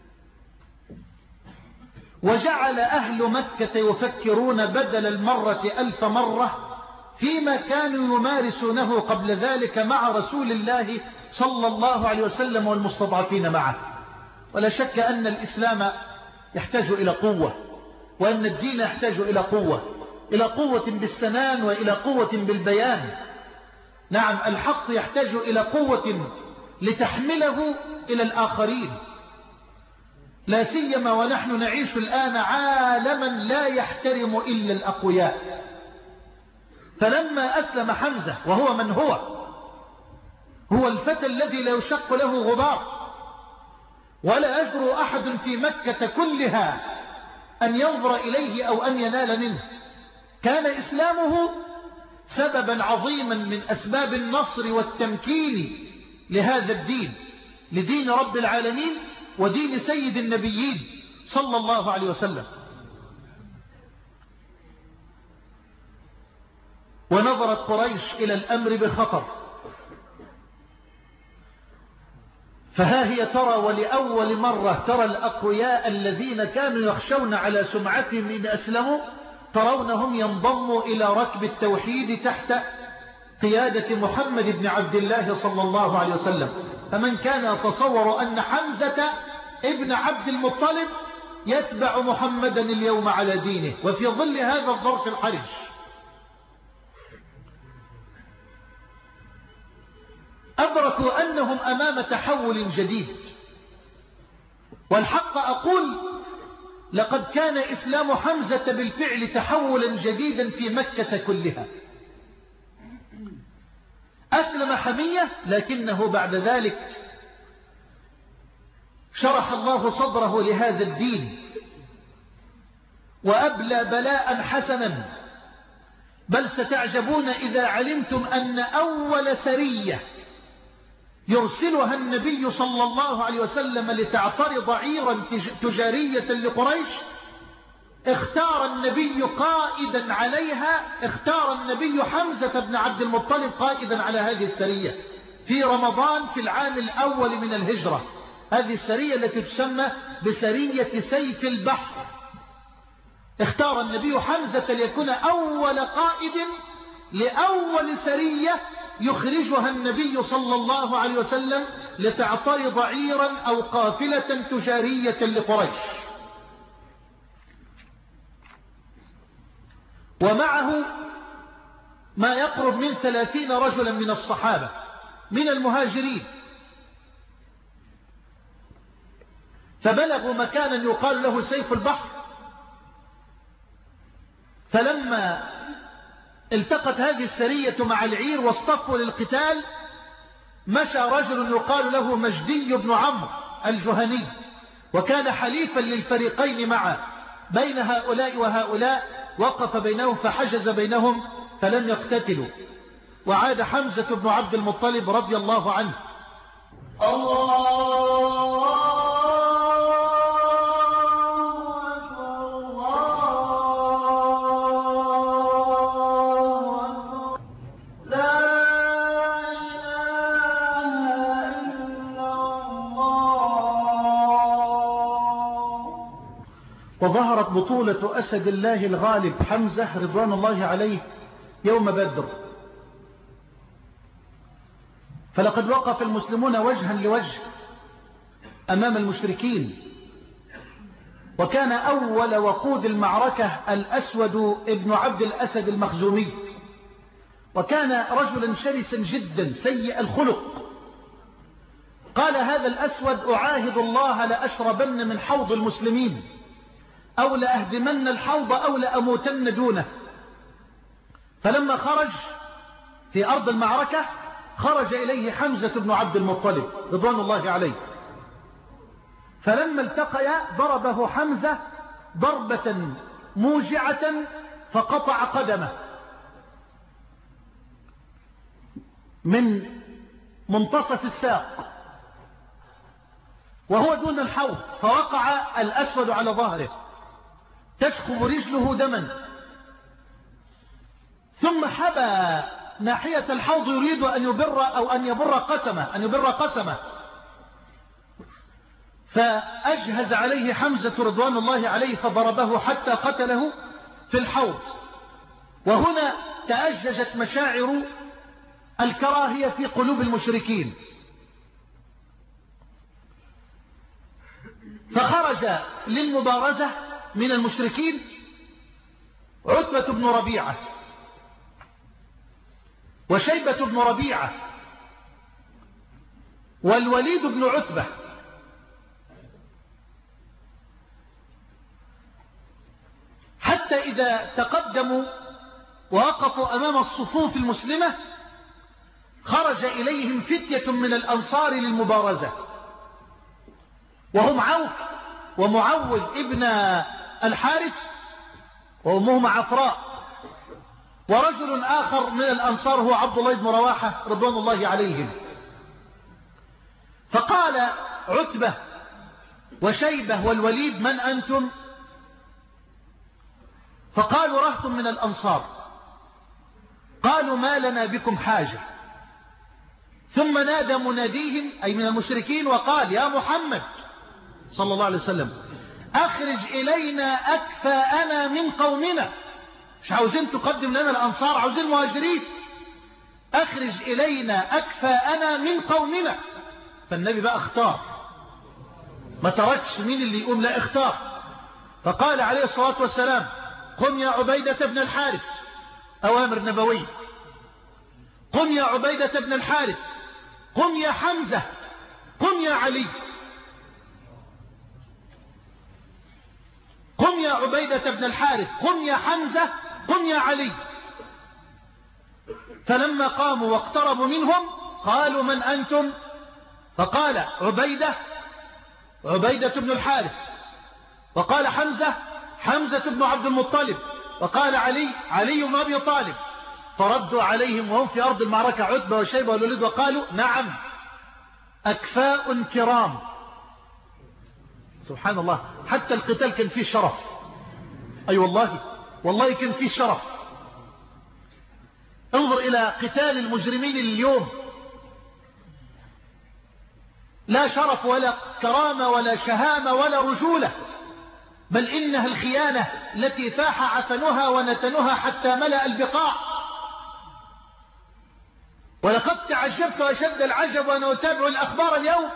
وجعل أهل مكة يفكرون بدل المرة ألف مرة فيما كانوا يمارسونه قبل ذلك مع رسول الله صلى الله عليه وسلم والمستضعفين معه. ولا شك أن الإسلام يحتاج إلى قوة، وأن الدين يحتاج إلى قوة، إلى قوة بالسنان وإلى قوة بالبيان. نعم، الحق يحتاج إلى قوة لتحمله إلى الآخرين، لا سيما ونحن نعيش الآن عالما لا يحترم إلا الأقوياء. فلما أسلم حمزة وهو من هو هو الفتى الذي لا يشق له غبار، ولا يجرؤ أحد في مكة كلها أن ينظر إليه أو أن ينال منه، كان إسلامه سببا عظيما من أسباب النصر والتمكين لهذا الدين، لدين رب العالمين ودين سيد النبيين صلى الله عليه وسلم. ونظرت قريش إلى الأمر بخطر، فها هي ترى ولأول مرة ترى الأقوياء الذين كانوا يخشون على سمعتهم إن أسلموا ترونهم ينضموا إلى ركب التوحيد تحت قيادة محمد بن عبد الله صلى الله عليه وسلم. فمن كان يتصور أن حمزة ابن عبد المطلب يتبع محمدا اليوم على دينه وفي ظل هذا الظرف الحرج أدركوا أنهم أمام تحول جديد. والحق أقول لقد كان إسلام حمزة بالفعل تحولا جديدا في مكة كلها. أسلم حمية لكنه بعد ذلك شرح الله صدره لهذا الدين وأبلى بلاء حسنا. بل ستعجبون إذا علمتم أن أول سرية يرسلها النبي صلى الله عليه وسلم لتعترض عيرا تجارية لقريش اختار النبي قائدا عليها، اختار النبي حمزة بن عبد المطلب قائدا على هذه السرية في رمضان في العام الأول من الهجرة. هذه السرية التي تسمى بسرية سيف البحر. اختار النبي حمزة ليكون أول قائد لأول سرية يخرجها النبي صلى الله عليه وسلم لتعترض عيرا أو قافلة تجارية لقريش. ومعه ما يقرب من ثلاثين رجلا من الصحابة من المهاجرين. فبلغوا مكانا يقال له سيف البحر. فلما التقت هذه السرية مع العير واصطفوا للقتال مشى رجل يقال له مجدي بن عمرو الجهني وكان حليفا للفريقين معا بين هؤلاء وهؤلاء. وقف بينهم فحجز بينهم فلم يقتتلوا. وعاد حمزة بن عبد المطلب رضي الله عنه. الله وظهرت بطولة أسد الله الغالب حمزة رضوان الله عليه يوم بدر. فلقد وقف المسلمون وجها لوجه أمام المشركين. وكان أول وقود المعركة الأسود ابن عبد الأسد المخزومي. وكان رجلا شرسا جدا سيء الخلق. قال هذا الأسود أعاهد الله لأشربن من حوض المسلمين أو لأهدمن الحوض أو لأموتن دونه. فلما خرج في أرض المعركة خرج إليه حمزة بن عبد المطلب رضوان الله عليه. فلما التقيا ضربه حمزة ضربة موجعة فقطع قدمه من منتصف الساق وهو دون الحوض. فوقع الأسود على ظهره تشخب رجله دما. ثم حبى ناحية الحوض يريد أن يبر أو أن يبر قسمه أن يبر قسمه فأجهز عليه حمزة رضوان الله عليه فضربه حتى قتله في الحوض. وهنا تأججت مشاعر الكراهية في قلوب المشركين. فخرج للمبارزة من المشركين عتبة بن ربيعة وشيبة بن ربيعة والوليد بن عتبة. حتى إذا تقدموا ووقفوا أمام الصفوف المسلمة خرج إليهم فتية من الأنصار للمبارزة وهم عوف ومعوذ ابن الحارث وأمهما عفراء ورجل آخر من الأنصار هو عبد الله بن رواحة رضوان الله عليهم. فقال عتبة وشيبة والوليد من أنتم؟ فقالوا رهط من الأنصار. قالوا ما لنا بكم حاجة ثم نادى مناديهم أي من المشركين وقال يا محمد صلى الله عليه وسلم أخرج إلينا أكفاءنا من قومنا. مش عاوزين تقدم لنا الأنصار، عاوزين مهاجرين. أخرج إلينا أكفاءنا من قومنا. فالنبي بقى اختار، ما تركش مين اللي يقوم، لا اختار. فقال عليه الصلاة والسلام قم يا عبيدة بن الحارث، أوامر نبوية. قم يا عبيدة بن الحارث، قم يا حمزة، قم يا علي. قم يا عبيدة بن الحارث، قم يا حمزة، قم يا علي. فلما قاموا واقتربوا منهم قالوا من أنتم؟ فقال عبيدة عبيدة بن الحارث، وقال حمزة حمزة بن عبد المطلب، وقال علي علي بن أبي طالب. فردوا عليهم وهم في أرض المعركة عتبة وشيبة والوليد وقالوا نعم أكفاء كرام. سبحان الله، حتى القتال كان فيه شرف. أي أيوة والله والله كان فيه شرف. انظر إلى قتال المجرمين اليوم، لا شرف ولا كرامة ولا شهامة ولا رجولة، بل إنها الخيانة التي فاح عفنها ونتنها حتى ملأ البقاع. ولقد تعجبت أشد العجب وأنا أتابع الأخبار اليوم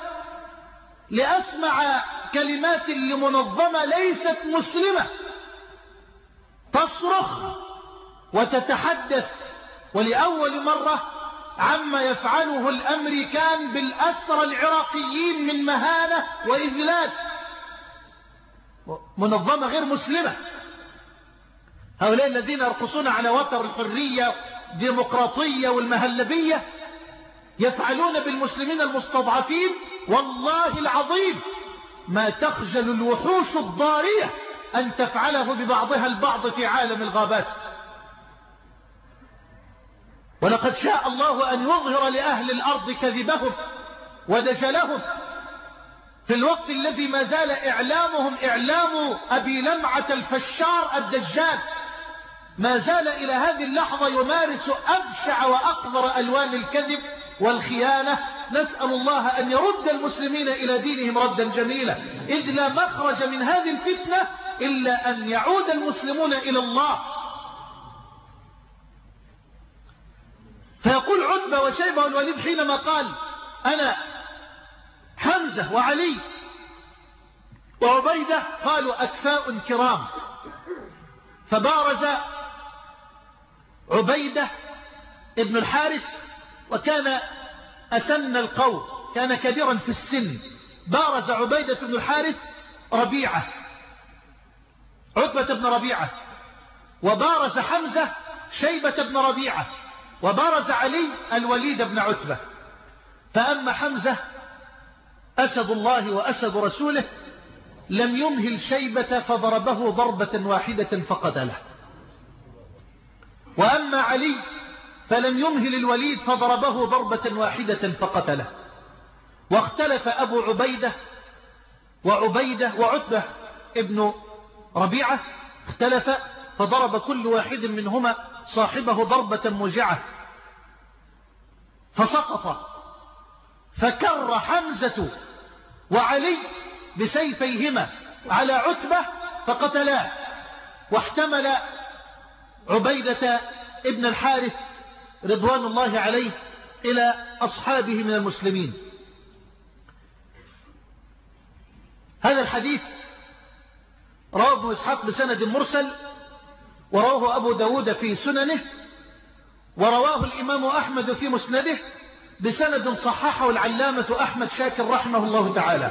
لأسمع كلمات لمنظمة ليست مسلمة تصرخ وتتحدث ولأول مرة عما يفعله الأمريكان بالأسرى العراقيين من مهانة وإذلال. منظمة غير مسلمة، هؤلاء الذين يرقصون على وتر الحرية ديمقراطية والمهلبية يفعلون بالمسلمين المستضعفين والله العظيم ما تخجل الوحوش الضارية أن تفعله ببعضها البعض في عالم الغابات. ولقد شاء الله أن يظهر لأهل الأرض كذبهم ودجلهم في الوقت الذي ما زال إعلامهم إعلام أبي لمعة الفشار الدجال، ما زال إلى هذه اللحظة يمارس أبشع وأقذر ألوان الكذب والخيانة. نسأل الله أن يرد المسلمين إلى دينهم ردا جميلا، إذ لا مخرج من هذه الفتنة إلا أن يعود المسلمون إلى الله. فيقول عتبة وشيبة والوليد حينما قال أنا حمزة وعلي وعبيدة قالوا أكفاء كرام. فبارز عبيدة ابن الحارث وكان أسن القوم، كان كبيرا في السن. بارز عبيدة بن الحارث ربيعة عتبة بن ربيعة، وبارز حمزة شيبة بن ربيعة، وبارز علي الوليد بن عتبة. فأما حمزة أسد الله وأسد رسوله لم يمهل شيبة فضربه ضربة واحدة فقتله، وأما علي فلم يمهل الوليد فضربه ضربة واحدة فقتله. واختلف أبو عبيدة وعبيدة وعتبة ابن ربيعة، اختلف فضرب كل واحد منهما صاحبه ضربة موجعة فسقط. فكر حمزة وعلي بسيفيهما على عتبة فقتلاه، واحتمل عبيدة ابن الحارث رضوان الله عليه إلى أصحابه من المسلمين. هذا الحديث رواه ابن إسحاق بسند مرسل، ورواه أبو داود في سننه، ورواه الإمام أحمد في مسنده بسند صححه العلامة أحمد شاكر رحمه الله تعالى.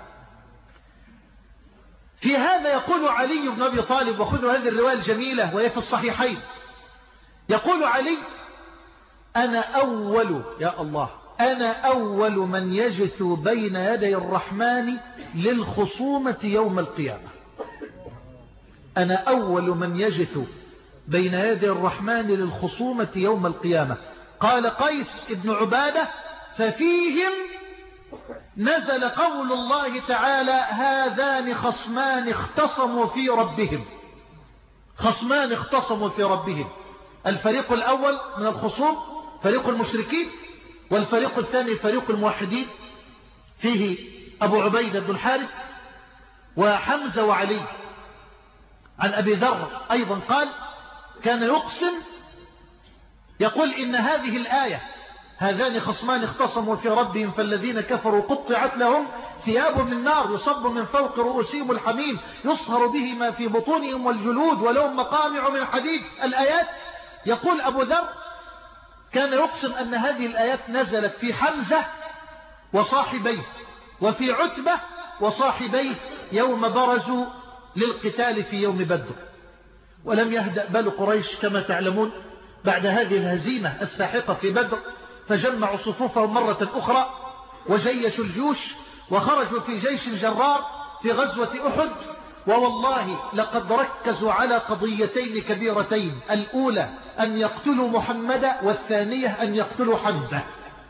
في هذا يقول علي بن أبي طالب، وخذوا هذه الرواية الجميلة وهي في الصحيحين، يقول علي أنا أول يا الله أنا أول من يجث بين يدي الرحمن للخصومة يوم القيامة. أنا أول من يجث بين يدي الرحمن للخصومة يوم القيامة. قال قيس ابن عبادة ففيهم نزل قول الله تعالى هذان خصمان اختصموا في ربهم. خصمان اختصموا في ربهم، الفريق الأول من الخصوم فريق المشركين، والفريق الثاني فريق الموحدين فيه أبو عبيدة بن الحارث وحمزة وعلي. عن أبي ذر أيضا قال كان يقسم يقول إن هذه الآية هذان خصمان اختصموا في ربهم فالذين كفروا قطعت لهم ثياب من نار يصب من فوق رؤوسهم الحميم يصهر به ما في بطونهم والجلود ولهم مقامع من حديد. الآيات يقول أبو ذر كان يقسم أن هذه الآيات نزلت في حمزة وصاحبيه وفي عتبة وصاحبيه يوم برزوا للقتال في يوم بدر. ولم يهدأ بال قريش كما تعلمون بعد هذه الهزيمة الساحقة في بدر، فجمعوا صفوفهم مرة أخرى وجيشوا الجيوش وخرجوا في جيش جرار في غزوة أحد. ووالله لقد ركزوا على قضيتين كبيرتين، الأولى أن يقتلوا محمدا، والثانية أن يقتلوا حمزة.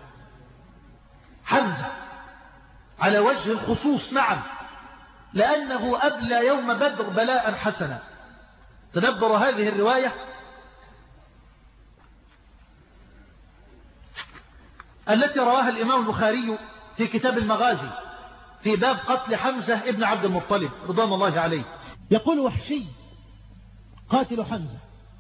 حمزة على وجه الخصوص نعم، لأنه أبلى يوم بدر بلاء حسنا. تدبروا هذه الرواية التي رواها الإمام البخاري في كتاب المغازي في باب قتل حمزة ابن عبد المطلب رضوان الله عليه. يقول وحشي قاتل حمزة: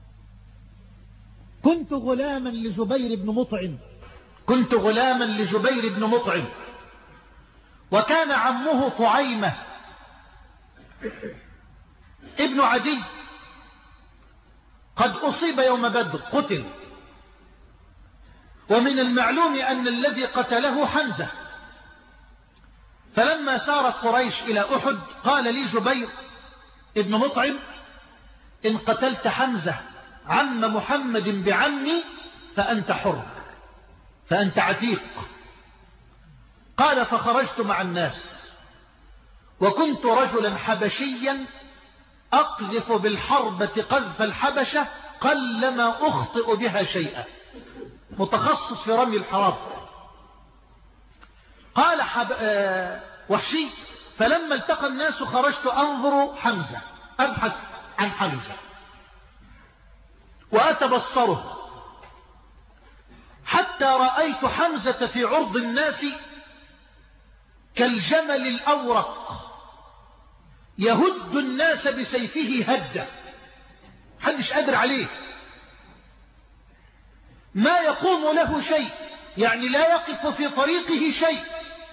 كنت غلاما لجبير بن مطعم كنت غلاما لجبير بن مطعم وكان عمه طعيمة ابن عدي قد أصيب يوم بدر قتل، ومن المعلوم أن الذي قتله حمزة. فلما سارت قريش إلى أحد قال لي جبير ابن مطعم: إن قتلت حمزة عم محمد بعمي فأنت حر، فأنت عتيق. قال: فخرجت مع الناس وكنت رجلا حبشيا أقذف بالحربة قذف الحبشة قلما أخطئ بها شيئا، متخصص في رمي الحراب. قال حب... آه... وحشي: فلما التقى الناس خرجت أنظر حمزة، أبحث عن حمزة وأتبصره حتى رأيت حمزة في عرض الناس كالجمل الأورق يهد الناس بسيفه هدة، محدش قادر عليه، ما يقوم له شيء، يعني لا يقف في طريقه شيء.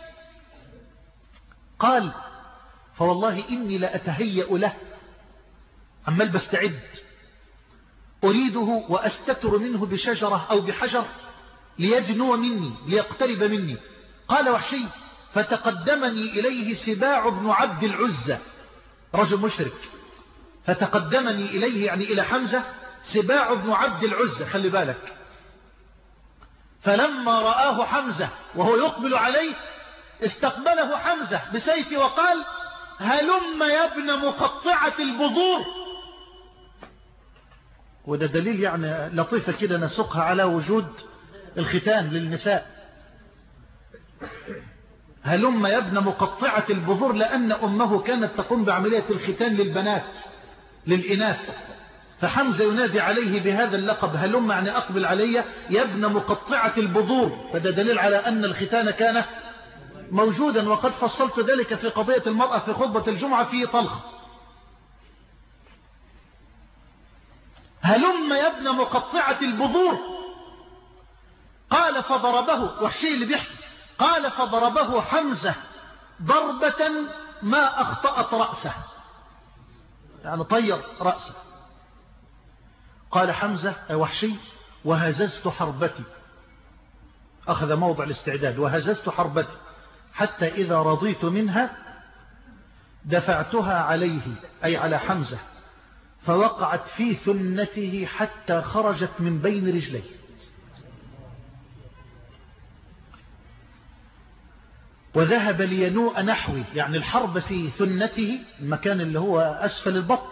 قال: فوالله إني لأتهيأ له، عمال بستعد أريده وأستتر منه بشجرة أو بحجر ليدنو مني ليقترب مني. قال وحشي: فتقدمني إليه سباع بن عبد العزة، رجل مشرك، فتقدمني إليه يعني إلى حمزة سباع بن عبد العزة، خلي بالك. فلما رآه حمزة وهو يقبل عليه استقبله حمزة بسيفه وقال: هلم يا ابن مقطعة البذور. وده دليل يعني لطيفة كده نسقها على وجود الختان للنساء. هلم يا ابن مقطعة البذور، لأن أمه كانت تقوم بعملية الختان للبنات للإناث، فحمزة ينادي عليه بهذا اللقب: هلم يعني أقبل علي يا ابن مقطعة البذور. فده دليل على أن الختان كان موجودا، وقد فصلت ذلك في قضية المرأة في خطبة الجمعة في طلخ. هلم يا ابن مقطعة البذور. قال: فضربه، وحشي اللي بيحكي، قال: فضربه حمزة ضربة ما أخطأت رأسه، يعني طير رأسه. قال حمزة أي وحشي: وهززت حربتي، أخذ موضع الاستعداد، وهززت حربتي حتى إذا رضيت منها دفعتها عليه أي على حمزة، فوقعت في ثنته حتى خرجت من بين رجليه. وذهب لينوء نحوي، يعني الحرب في ثنته، المكان اللي هو أسفل البطن،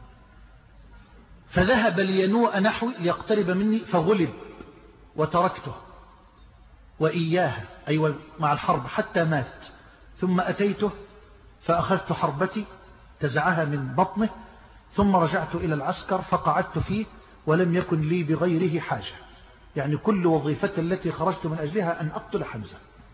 فذهب لينوء نحوي ليقترب مني فغلب وتركته وإياها أيوة مع الحرب حتى مات. ثم أتيته فأخذت حربتي تزعها من بطنه، ثم رجعت إلى العسكر فقعدت فيه ولم يكن لي بغيره حاجة. يعني كل وظيفة التي خرجت من أجلها أن أقتل حمزة،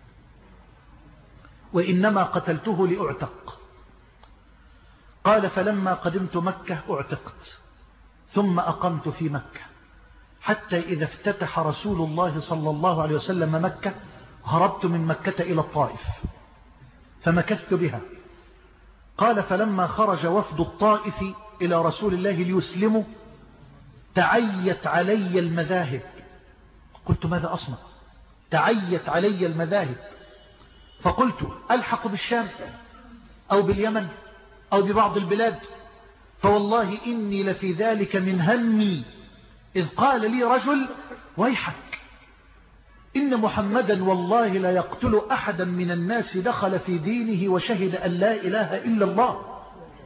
وإنما قتلته لأعتق. قال فلما قدمت مكة أعتقت، ثم أقمت في مكة حتى إذا افتتح رسول الله صلى الله عليه وسلم مكة هربت من مكة إلى الطائف فمكثت بها. قال فلما خرج وفد الطائف إلى رسول الله ليسلموا تعيت علي المذاهب. قلت ماذا أصنع؟ تعيت علي المذاهب، فقلت ألحق بالشام أو باليمن أو ببعض البلاد، فوالله إني لفي ذلك من همي إذ قال لي رجل ويحك إن محمدا والله لا يقتل أحدا من الناس دخل في دينه وشهد أن لا إله إلا الله.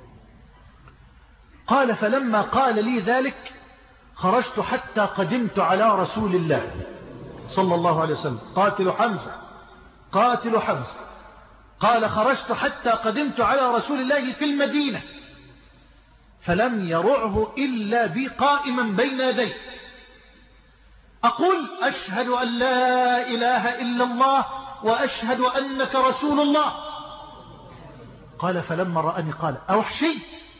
قال فلما قال لي ذلك خرجت حتى قدمت على رسول الله صلى الله عليه وسلم قاتل حمزة قاتل حمزة. قال خرجت حتى قدمت على رسول الله في المدينة فلم يرعه إلا بي قائما بين يديه أقول أشهد أن لا إله إلا الله وأشهد أنك رسول الله. قال فلما رأني قال أوحشي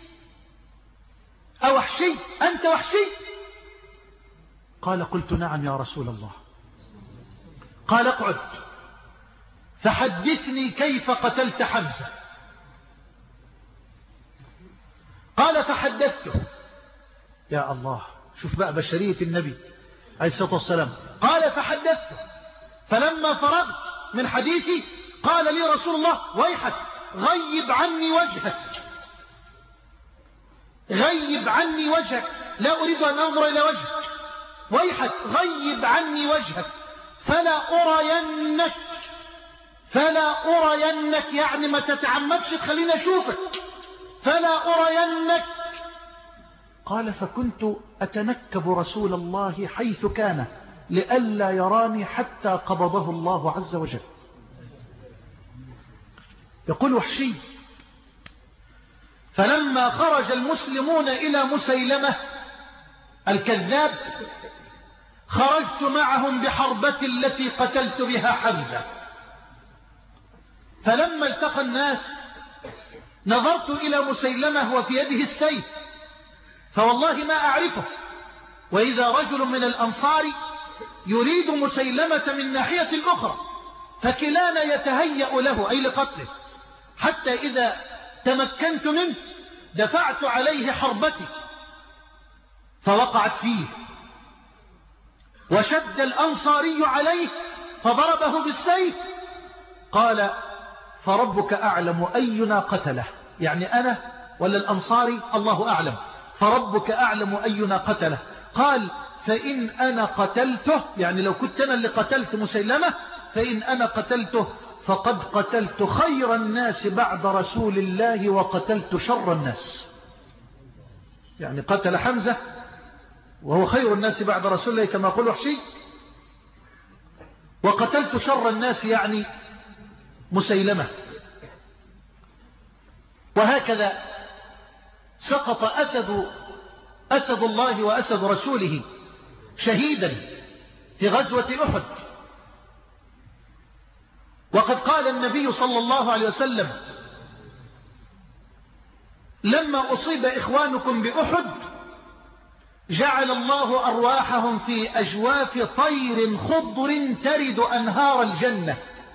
أوحشي أنت وحشي؟ قال قلت نعم يا رسول الله. قال اقعد فحدثني كيف قتلت حمزة. قال فحدثته. يا الله، شوف بقى بشرية النبي عليه الصلاة والسلام. قال فحدثته فلما فرغت من حديثي قال لي رسول الله ويحك غيب عني وجهك غيب عني وجهك لا أريد أن أنظر إلى وجهك ويحك غيب عني وجهك فلا أرينك فلا أرينك يعني ما تتعمدش تخليني أشوفك فلا أرينك. قال فكنت أتنكب رسول الله حيث كان لئلا يراني حتى قبضه الله عز وجل. يقول وحشي فلما خرج المسلمون إلى مسيلمة الكذاب خرجت معهم بحربة التي قتلت بها حمزة. فلما التقى الناس نظرت إلى مسيلمة وفي يده السيف فوالله ما أعرفه، وإذا رجل من الأنصار يريد مسيلمة من ناحية الأخرى فكلانا يتهيأ له أي لقتله، حتى إذا تمكنت منه دفعت عليه حربتي فوقعت فيه وشد الأنصاري عليه فضربه بالسيف. قال فربك أعلم أينا قتله، يعني أنا ولا الأنصاري الله أعلم، فربك أعلم أينا قتله. قال فإن أنا قتلته، يعني لو كنت أنا اللي قتلت مسيلمة، فإن أنا قتلته فقد قتلت خير الناس بعد رسول الله وقتلت شر الناس. يعني قتل حمزة وهو خير الناس بعد رسول الله كما قال وحشي، وقتلت شر الناس يعني مسيلمة. وهكذا سقط أسد أسد الله وأسد رسوله شهيدا في غزوة أحد. وقد قال النبي صلى الله عليه وسلم لما أصيب إخوانكم بأحد جعل الله أرواحهم في أجواف طير خضر ترد أنهار الجنة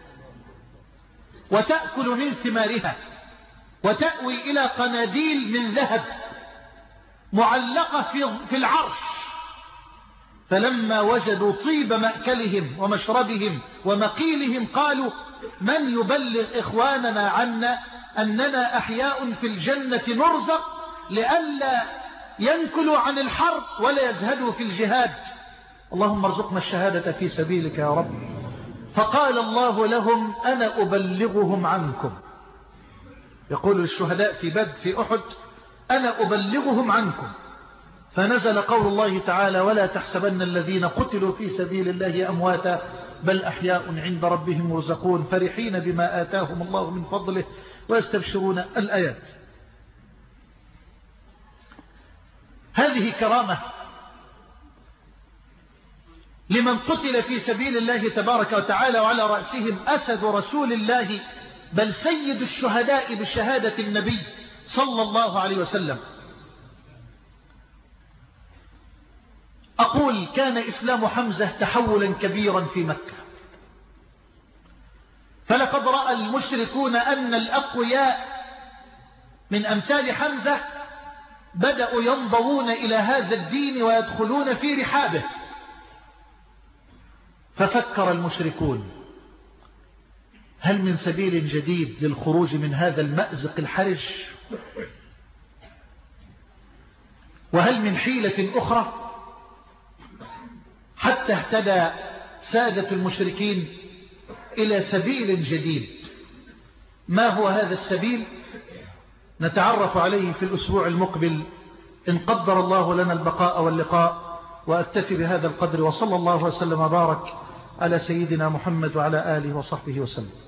وتأكل من ثمارها وتأوي إلى قناديل من ذهب معلقة في العرش. فلما وجدوا طيب مأكلهم ومشربهم ومقيلهم قالوا من يبلغ إخواننا عنا أننا أحياء في الجنة نرزق لئلا ينكلوا عن الحرب ولا يزهدوا في الجهاد، اللهم ارزقنا الشهادة في سبيلك يا رب. فقال الله لهم أنا أبلغهم عنكم، يقول الشهداء في بدر في أحد أنا أبلغهم عنكم. فنزل قول الله تعالى ولا تحسبن الذين قتلوا في سبيل الله أمواتا بل أحياء عند ربهم يرزقون فرحين بما آتاهم الله من فضله ويستبشرون الآيات. هذه كرامة لمن قتل في سبيل الله تبارك وتعالى، وعلى رأسهم أسد رسول الله بل سيد الشهداء بشهادة النبي صلى الله عليه وسلم. أقول كان إسلام حمزة تحولا كبيرا في مكة، فلقد رأى المشركون أن الأقوياء من أمثال حمزة بدأوا ينضوون إلى هذا الدين ويدخلون في رحابه، ففكر المشركون هل من سبيل جديد للخروج من هذا المأزق الحرج؟ وهل من حيلة أخرى؟ حتى اهتدى سادة المشركين إلى سبيل جديد. ما هو هذا السبيل؟ نتعرف عليه في الأسبوع المقبل إن قدر الله لنا البقاء واللقاء. وأكتفي بهذا القدر، وصلى الله وسلم وبارك على سيدنا محمد وعلى آله وصحبه وسلم.